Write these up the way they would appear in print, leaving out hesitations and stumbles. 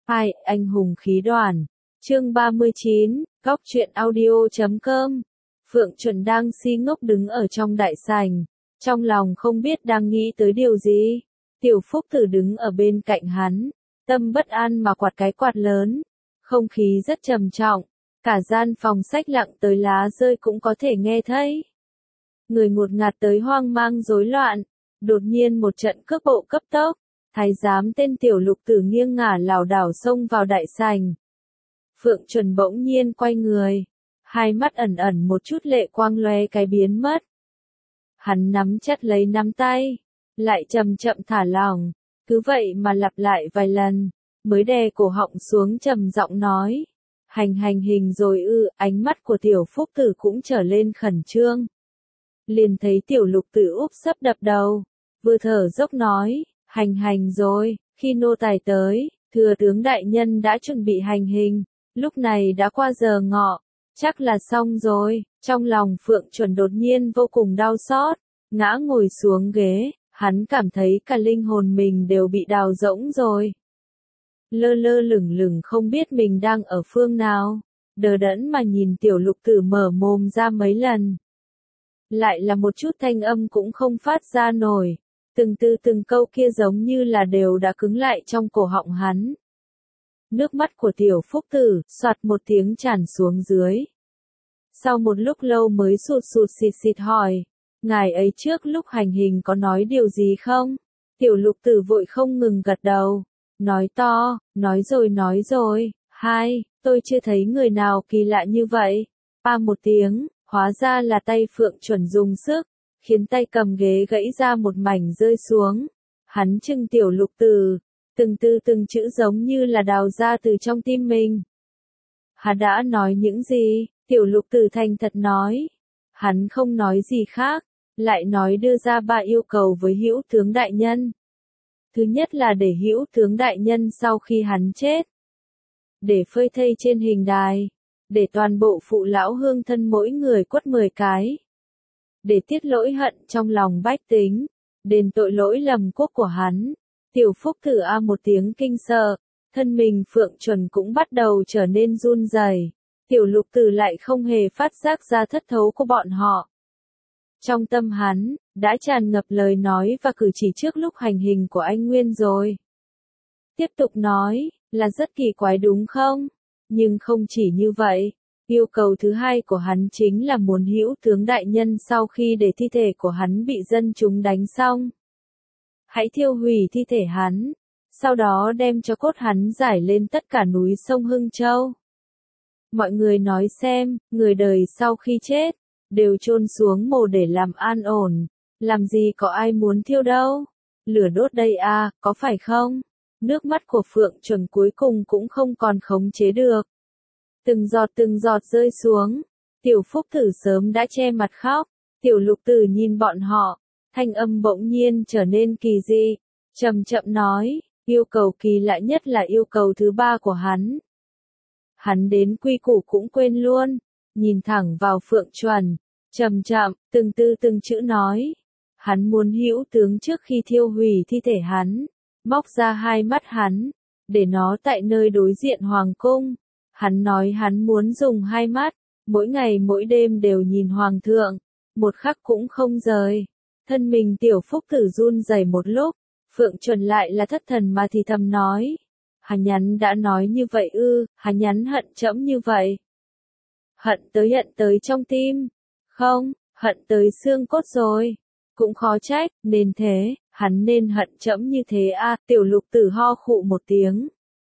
Hai, anh hùng khí đoàn. Chương 39, Góc truyện audio.com. Phượng Chuẩn đang si ngốc đứng ở trong đại sảnh, trong lòng không biết đang nghĩ tới điều gì. Tiểu Phúc Tử đứng ở bên cạnh hắn, tâm bất an mà quạt cái quạt lớn. Không khí rất trầm trọng, cả gian phòng sách lặng tới lá rơi cũng có thể nghe thấy. Người ngột ngạt tới hoang mang rối loạn, đột nhiên một trận cước bộ cấp tốc, thái giám tên Tiểu Lục Tử nghiêng ngả lảo đảo xông vào đại sảnh. Phượng Chuẩn bỗng nhiên quay người, hai mắt ẩn ẩn một chút lệ quang lóe cái biến mất. Hắn nắm chặt lấy nắm tay, lại chậm chậm thả lỏng, cứ vậy mà lặp lại vài lần, mới đè cổ họng xuống trầm giọng nói: hành hình rồi ư? Ánh mắt của Tiểu Phúc Tử cũng trở lên khẩn trương. Liền thấy Tiểu Lục Tử úp sấp đập đầu, vừa thở dốc nói: hành rồi, khi nô tài tới, thừa tướng đại nhân đã chuẩn bị hành hình, lúc này đã qua giờ ngọ, chắc là xong rồi. Trong lòng Phượng Chuẩn đột nhiên vô cùng đau xót, ngã ngồi xuống ghế, hắn cảm thấy cả linh hồn mình đều bị đào rỗng rồi. Lơ lơ lửng lửng không biết mình đang ở phương nào, đờ đẫn mà nhìn Tiểu Lục Tử mở mồm ra mấy lần. Lại là một chút thanh âm cũng không phát ra nổi, từng câu kia giống như là đều đã cứng lại trong cổ họng hắn. Nước mắt của Tiểu Phúc Tử, soạt một tiếng tràn xuống dưới. Sau một lúc lâu mới sụt xịt hỏi: ngài ấy trước lúc hành hình có nói điều gì không? Tiểu Lục Tử vội không ngừng gật đầu, nói to: nói rồi, hai, tôi chưa thấy người nào kỳ lạ như vậy. Pa một tiếng, hóa ra là tay Phượng Chuẩn dùng sức, khiến tay cầm ghế gãy ra một mảnh rơi xuống. Hắn trừng Tiểu Lục Tử, từng chữ giống như là đào ra từ trong tim mình. Hắn đã nói những gì? Tiểu Lục Tử thành thật nói. Hắn không nói gì khác, lại nói đưa ra 3 yêu cầu với Hữu tướng đại nhân. Thứ nhất là để Hữu tướng đại nhân sau khi hắn chết, để phơi thây trên hình đài, để toàn bộ phụ lão hương thân mỗi người quất 10 cái, để tiết lỗi hận trong lòng bách tính, đền tội lỗi lầm quốc của hắn. Tiểu Phúc Tử a một tiếng kinh sợ, thân mình Phượng Chuẩn cũng bắt đầu trở nên run rẩy. Tiểu Lục Tử lại không hề phát giác ra thất thố của bọn họ. Trong tâm hắn, đã tràn ngập lời nói và cử chỉ trước lúc hành hình của anh Nguyên rồi. Tiếp tục nói, là rất kỳ quái đúng không? Nhưng không chỉ như vậy, yêu cầu thứ hai của hắn chính là muốn Hữu tướng đại nhân sau khi để thi thể của hắn bị dân chúng đánh xong, hãy thiêu hủy thi thể hắn, sau đó đem cho cốt hắn giải lên tất cả núi sông Hưng Châu. Mọi người nói xem, người đời sau khi chết, đều chôn xuống mồ để làm an ổn, làm gì có ai muốn thiêu đâu. Lửa đốt đây à, có phải không? Nước mắt của Phượng Chuẩn cuối cùng cũng không còn khống chế được. Từng giọt rơi xuống. Tiểu Phúc Tử sớm đã che mặt khóc. Tiểu Lục Tử nhìn bọn họ, thanh âm bỗng nhiên trở nên kỳ dị, chậm chậm nói: yêu cầu kỳ lạ nhất là yêu cầu thứ 3 của hắn. Hắn đến quy củ cũng quên luôn, nhìn thẳng vào Phượng Chuẩn, chậm chậm, từng chữ nói: hắn muốn Hữu tướng trước khi thiêu hủy thi thể hắn, móc ra 2 mắt hắn, để nó tại nơi đối diện hoàng cung. Hắn nói hắn muốn dùng 2 mắt, mỗi ngày mỗi đêm đều nhìn hoàng thượng, một khắc cũng không rời. Thân mình Tiểu Phúc Tử run rẩy một lúc, Phượng Chuẩn lại là thất thần mà thì thầm nói: hắn nhắn đã nói như vậy ư? Hắn nhắn hận trẫm như vậy? Hận tới trong tim? Không, hận tới xương cốt rồi. Cũng khó trách, nên thế, hắn nên hận trẫm như thế à? Tiểu Lục Tử ho khụ một tiếng,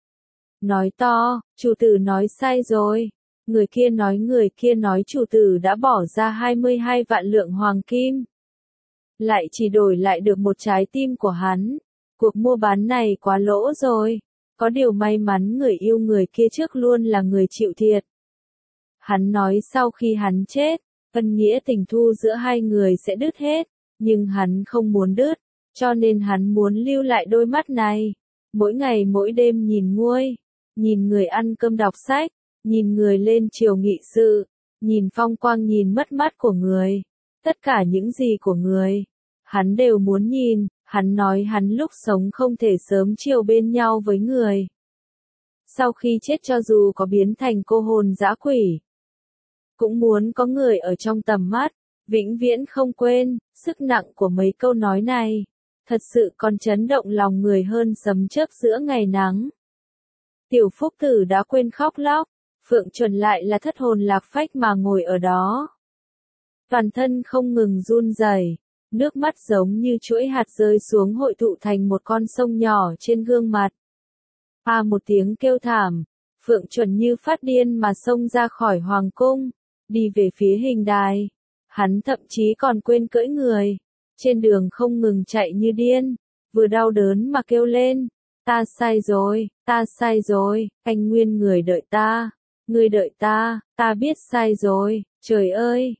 nói to: chủ tử nói sai rồi. Người kia nói chủ tử đã bỏ ra 22 vạn lượng hoàng kim, lại chỉ đổi lại được một trái tim của hắn. Cuộc mua bán này quá lỗ rồi. Có điều may mắn người yêu người kia trước luôn là người chịu thiệt. Hắn nói sau khi hắn chết, ân nghĩa tình thu giữa hai người sẽ đứt hết, nhưng hắn không muốn đứt, cho nên hắn muốn lưu lại đôi mắt này, mỗi ngày mỗi đêm nhìn nguôi, nhìn người ăn cơm đọc sách, nhìn người lên triều nghị sự, nhìn phong quang, nhìn mất mát của người, tất cả những gì của người, hắn đều muốn nhìn. Hắn nói hắn lúc sống không thể sớm chiều bên nhau với người. sau khi chết cho dù có biến thành cô hồn dã quỷ, cũng muốn có người ở trong tầm mắt, vĩnh viễn không quên. Sức nặng của mấy câu nói này, thật sự còn chấn động lòng người hơn sấm chớp giữa ngày nắng. Tiểu Phúc Tử đã quên khóc lóc, Phượng Chuẩn lại là thất hồn lạc phách mà ngồi ở đó. Toàn thân không ngừng run rẩy, nước mắt giống như chuỗi hạt rơi xuống hội tụ thành một con sông nhỏ trên gương mặt. Một tiếng kêu thảm, Phượng Chuẩn như phát điên mà xông ra khỏi hoàng cung, đi về phía hình đài. Hắn thậm chí còn quên cưỡi người, trên đường không ngừng chạy như điên, vừa đau đớn mà kêu lên, ta sai rồi, anh Nguyên người đợi ta, người đợi ta biết sai rồi, trời ơi,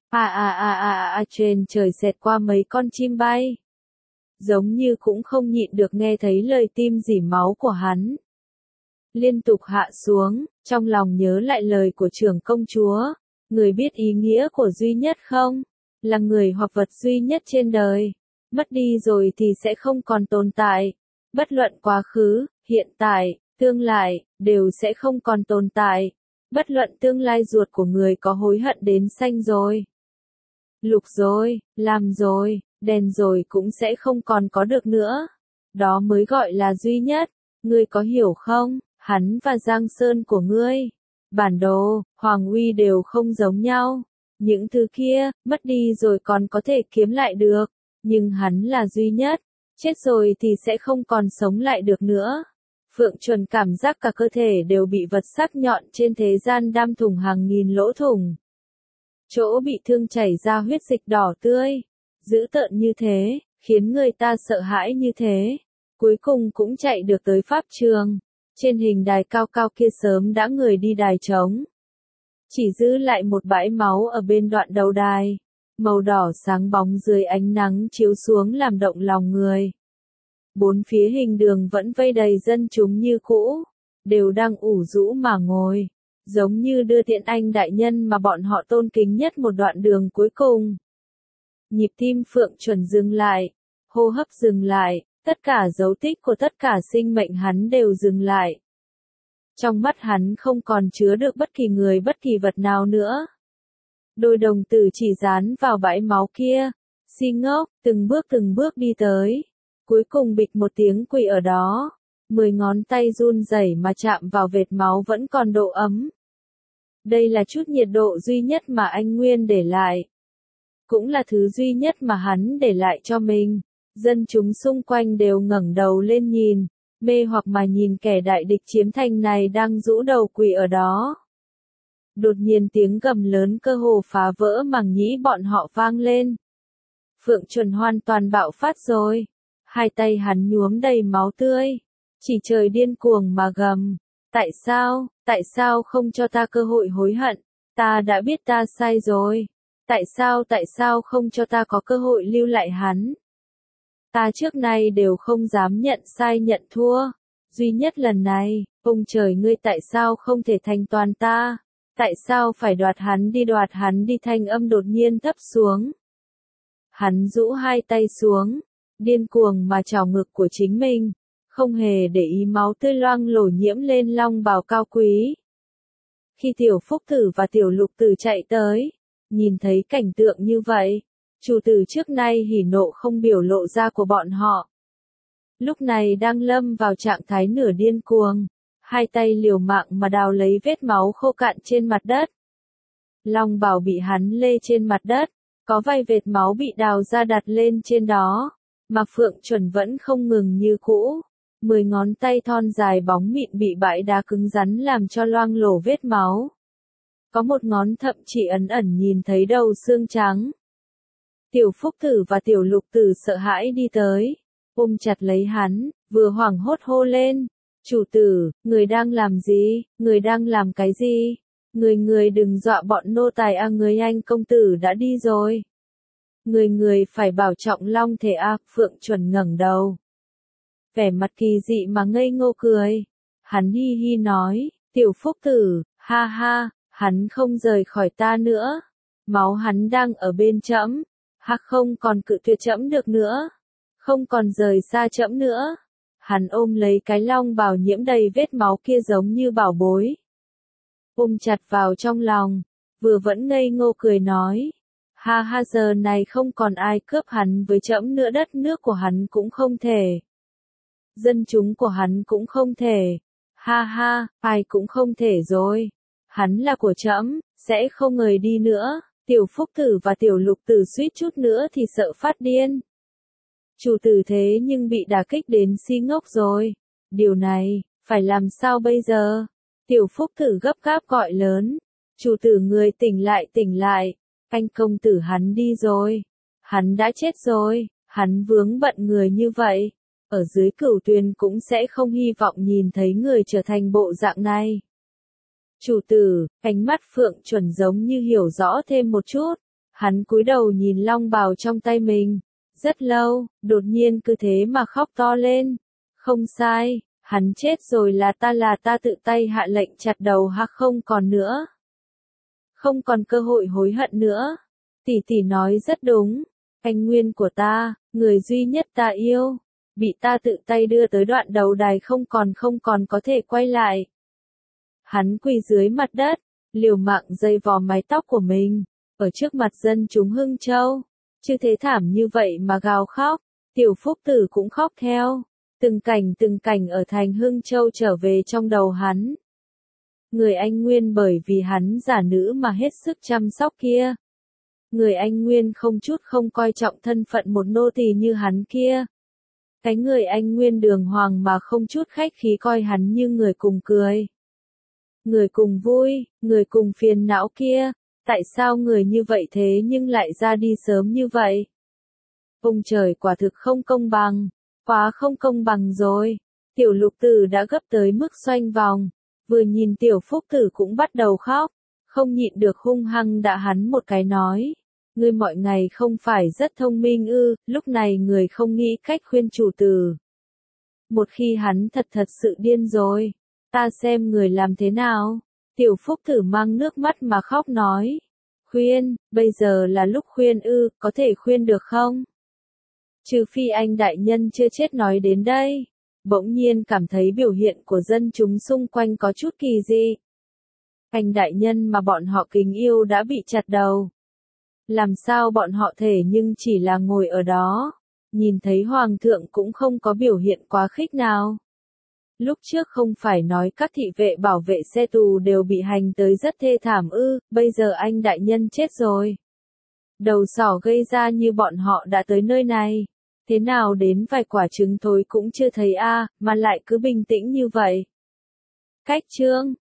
trên trời xẹt qua mấy con chim bay. Giống như cũng không nhịn được nghe thấy lời tim rỉ máu của hắn. Liên tục hạ xuống, trong lòng nhớ lại lời của trưởng công chúa, người biết ý nghĩa của duy nhất không? Là người hoặc vật duy nhất trên đời. Mất đi rồi thì sẽ không còn tồn tại. Bất luận quá khứ, hiện tại, tương lai, đều sẽ không còn tồn tại. Bất luận tương lai ruột của người có hối hận đến xanh rồi, lục rồi, làm rồi, đen rồi cũng sẽ không còn có được nữa. Đó mới gọi là duy nhất. Ngươi có hiểu không? Hắn và Giang Sơn của ngươi, bản đồ, hoàng uy đều không giống nhau. Những thứ kia, mất đi rồi còn có thể kiếm lại được. Nhưng hắn là duy nhất. Chết rồi thì sẽ không còn sống lại được nữa. Phượng Chuẩn cảm giác cả cơ thể đều bị vật sắc nhọn trên thế gian đâm thủng hàng nghìn lỗ thủng. Chỗ bị thương chảy ra huyết dịch đỏ tươi, dữ tợn như thế, khiến người ta sợ hãi như thế. Cuối cùng cũng chạy được tới pháp trường. Trên hình đài cao cao kia sớm đã người đi đài trống. Chỉ giữ lại một bãi máu ở bên đoạn đầu đài. Màu đỏ sáng bóng dưới ánh nắng chiếu xuống làm động lòng người. Bốn phía hình đường vẫn vây đầy dân chúng như cũ, đều đang ủ rũ mà ngồi, giống như đưa tiễn anh đại nhân mà bọn họ tôn kính nhất một đoạn đường cuối cùng. Nhịp tim Phượng Chuẩn dừng lại, hô hấp dừng lại, tất cả dấu tích của tất cả sinh mệnh hắn đều dừng lại. Trong mắt hắn không còn chứa được bất kỳ người bất kỳ vật nào nữa. Đôi đồng tử chỉ dán vào bãi máu kia, si ngốc, từng bước đi tới. Cuối cùng bịch một tiếng quỳ ở đó, 10 ngón tay run rẩy mà chạm vào vệt máu vẫn còn độ ấm. Đây là chút nhiệt độ duy nhất mà anh Nguyên để lại. Cũng là thứ duy nhất mà hắn để lại cho mình. Dân chúng xung quanh đều ngẩng đầu lên nhìn, mê hoặc mà nhìn kẻ đại địch chiếm thành này đang rũ đầu quỳ ở đó. Đột nhiên tiếng gầm lớn cơ hồ phá vỡ màng nhĩ bọn họ vang lên. Phượng Chuẩn hoàn toàn bạo phát rồi. Hai tay hắn nhuốm đầy máu tươi. Chỉ trời điên cuồng mà gầm. Tại sao không cho ta cơ hội hối hận? Ta đã biết ta sai rồi. Tại sao không cho ta có cơ hội lưu lại hắn? Ta trước nay đều không dám nhận sai nhận thua. Duy nhất lần này, ông trời ngươi tại sao không thể thành toàn ta? Tại sao phải đoạt hắn đi thanh âm đột nhiên thấp xuống. Hắn rũ hai tay xuống, điên cuồng mà trào ngực của chính mình, không hề để ý máu tươi loang lổ nhiễm lên long bào cao quý. Khi Tiểu Phúc Tử và Tiểu Lục Tử chạy tới, nhìn thấy cảnh tượng như vậy, chủ tử trước nay hỉ nộ không biểu lộ ra của bọn họ. Lúc này đang lâm vào trạng thái nửa điên cuồng, hai tay liều mạng mà đào lấy vết máu khô cạn trên mặt đất. Long bào bị hắn lê trên mặt đất, có vài vệt máu bị đào ra đặt lên trên đó, mà Phượng Chuẩn vẫn không ngừng như cũ. 10 ngón tay thon dài bóng mịn bị bãi đá cứng rắn làm cho loang lổ vết máu. Có một ngón thậm chí ẩn ẩn nhìn thấy đầu xương trắng. Tiểu Phúc Tử và Tiểu Lục Tử sợ hãi đi tới, ôm chặt lấy hắn, vừa hoảng hốt hô lên. Chủ tử, người đang làm gì? Người đang làm cái gì? Người đừng dọa bọn nô tài người anh công tử đã đi rồi. Người phải bảo trọng long thể Phượng Chuẩn ngẩng đầu. Vẻ mặt kỳ dị mà ngây ngô cười. Hắn hi hi nói, Tiểu Phúc Tử, ha ha, hắn không rời khỏi ta nữa. Máu hắn đang ở bên trẫm, không còn cự tuyệt trẫm được nữa. Không còn rời xa trẫm nữa. Hắn ôm lấy cái long bào nhiễm đầy vết máu kia giống như bảo bối. Ôm chặt vào trong lòng, vừa vẫn ngây ngô cười nói. Ha ha, giờ này không còn ai cướp hắn với trẫm nữa, đất nước của hắn cũng không thể. Dân chúng của hắn cũng không thể. Ha ha, ai cũng không thể rồi. Hắn là của trẫm, sẽ không ngời đi nữa. Tiểu Phúc Tử và Tiểu Lục Tử suýt chút nữa thì sợ phát điên. Chủ tử thế nhưng bị đả kích đến si ngốc rồi. Điều này, phải làm sao bây giờ? Tiểu Phúc Tử gấp gáp gọi lớn. Chủ tử, người tỉnh lại, tỉnh lại. Anh công tử hắn đi rồi. Hắn đã chết rồi. Hắn vướng bận người như vậy. Ở dưới Cửu Tuyền cũng sẽ không hy vọng nhìn thấy người trở thành bộ dạng này. Chủ tử, ánh mắt Phượng Chuẩn giống như hiểu rõ thêm một chút. Hắn cúi đầu nhìn long bào trong tay mình. Rất lâu, đột nhiên cứ thế mà khóc to lên. Không sai, hắn chết rồi, là ta tự tay hạ lệnh chặt đầu hắn, không còn nữa. Không còn cơ hội hối hận nữa. Tỷ tỷ nói rất đúng. Anh Nguyên của ta, người duy nhất ta yêu, bị ta tự tay đưa tới đoạn đầu đài, không còn có thể quay lại. Hắn quỳ dưới mặt đất, liều mạng dây vò mái tóc của mình, ở trước mặt dân chúng Hưng Châu. Chứ thế thảm như vậy mà gào khóc, Tiểu Phúc Tử cũng khóc theo. Từng cảnh ở thành Hưng Châu trở về trong đầu hắn. Người anh Nguyên bởi vì hắn giả nữ mà hết sức chăm sóc kia. Người anh Nguyên không chút không coi trọng thân phận một nô tỳ như hắn kia. Cái người anh Nguyên đường hoàng mà không chút khách khí coi hắn như người cùng cười. Người cùng vui, người cùng phiền não kia. Tại sao người như vậy thế nhưng lại ra đi sớm như vậy? Ông trời quả thực không công bằng, quá không công bằng rồi. Tiểu Lục Tử đã gấp tới mức xoay vòng, vừa nhìn Tiểu Phúc Tử cũng bắt đầu khóc, không nhịn được hung hăng đạ hắn một cái nói. Ngươi mọi ngày không phải rất thông minh ư? Lúc này người không nghĩ cách khuyên chủ tử. Một khi hắn thật sự điên rồi, ta xem người làm thế nào. Tiểu Phúc Tử mang nước mắt mà khóc nói. Khuyên, bây giờ là lúc khuyên ư, có thể khuyên được không? Trừ phi anh đại nhân chưa chết. Nói đến đây, bỗng nhiên cảm thấy biểu hiện của dân chúng xung quanh có chút kỳ dị. Anh đại nhân mà bọn họ kính yêu đã bị chặt đầu. Làm sao bọn họ thể nhưng chỉ là ngồi ở đó, nhìn thấy hoàng thượng cũng không có biểu hiện quá khích nào. Lúc trước không phải nói các thị vệ bảo vệ xe tù đều bị hành tới rất thê thảm ư? Bây giờ anh đại nhân chết rồi. Đầu sỏ gây ra như bọn họ đã tới nơi này. Thế nào đến vài quả trứng thối cũng chưa thấy a, mà lại cứ bình tĩnh như vậy. Cách chương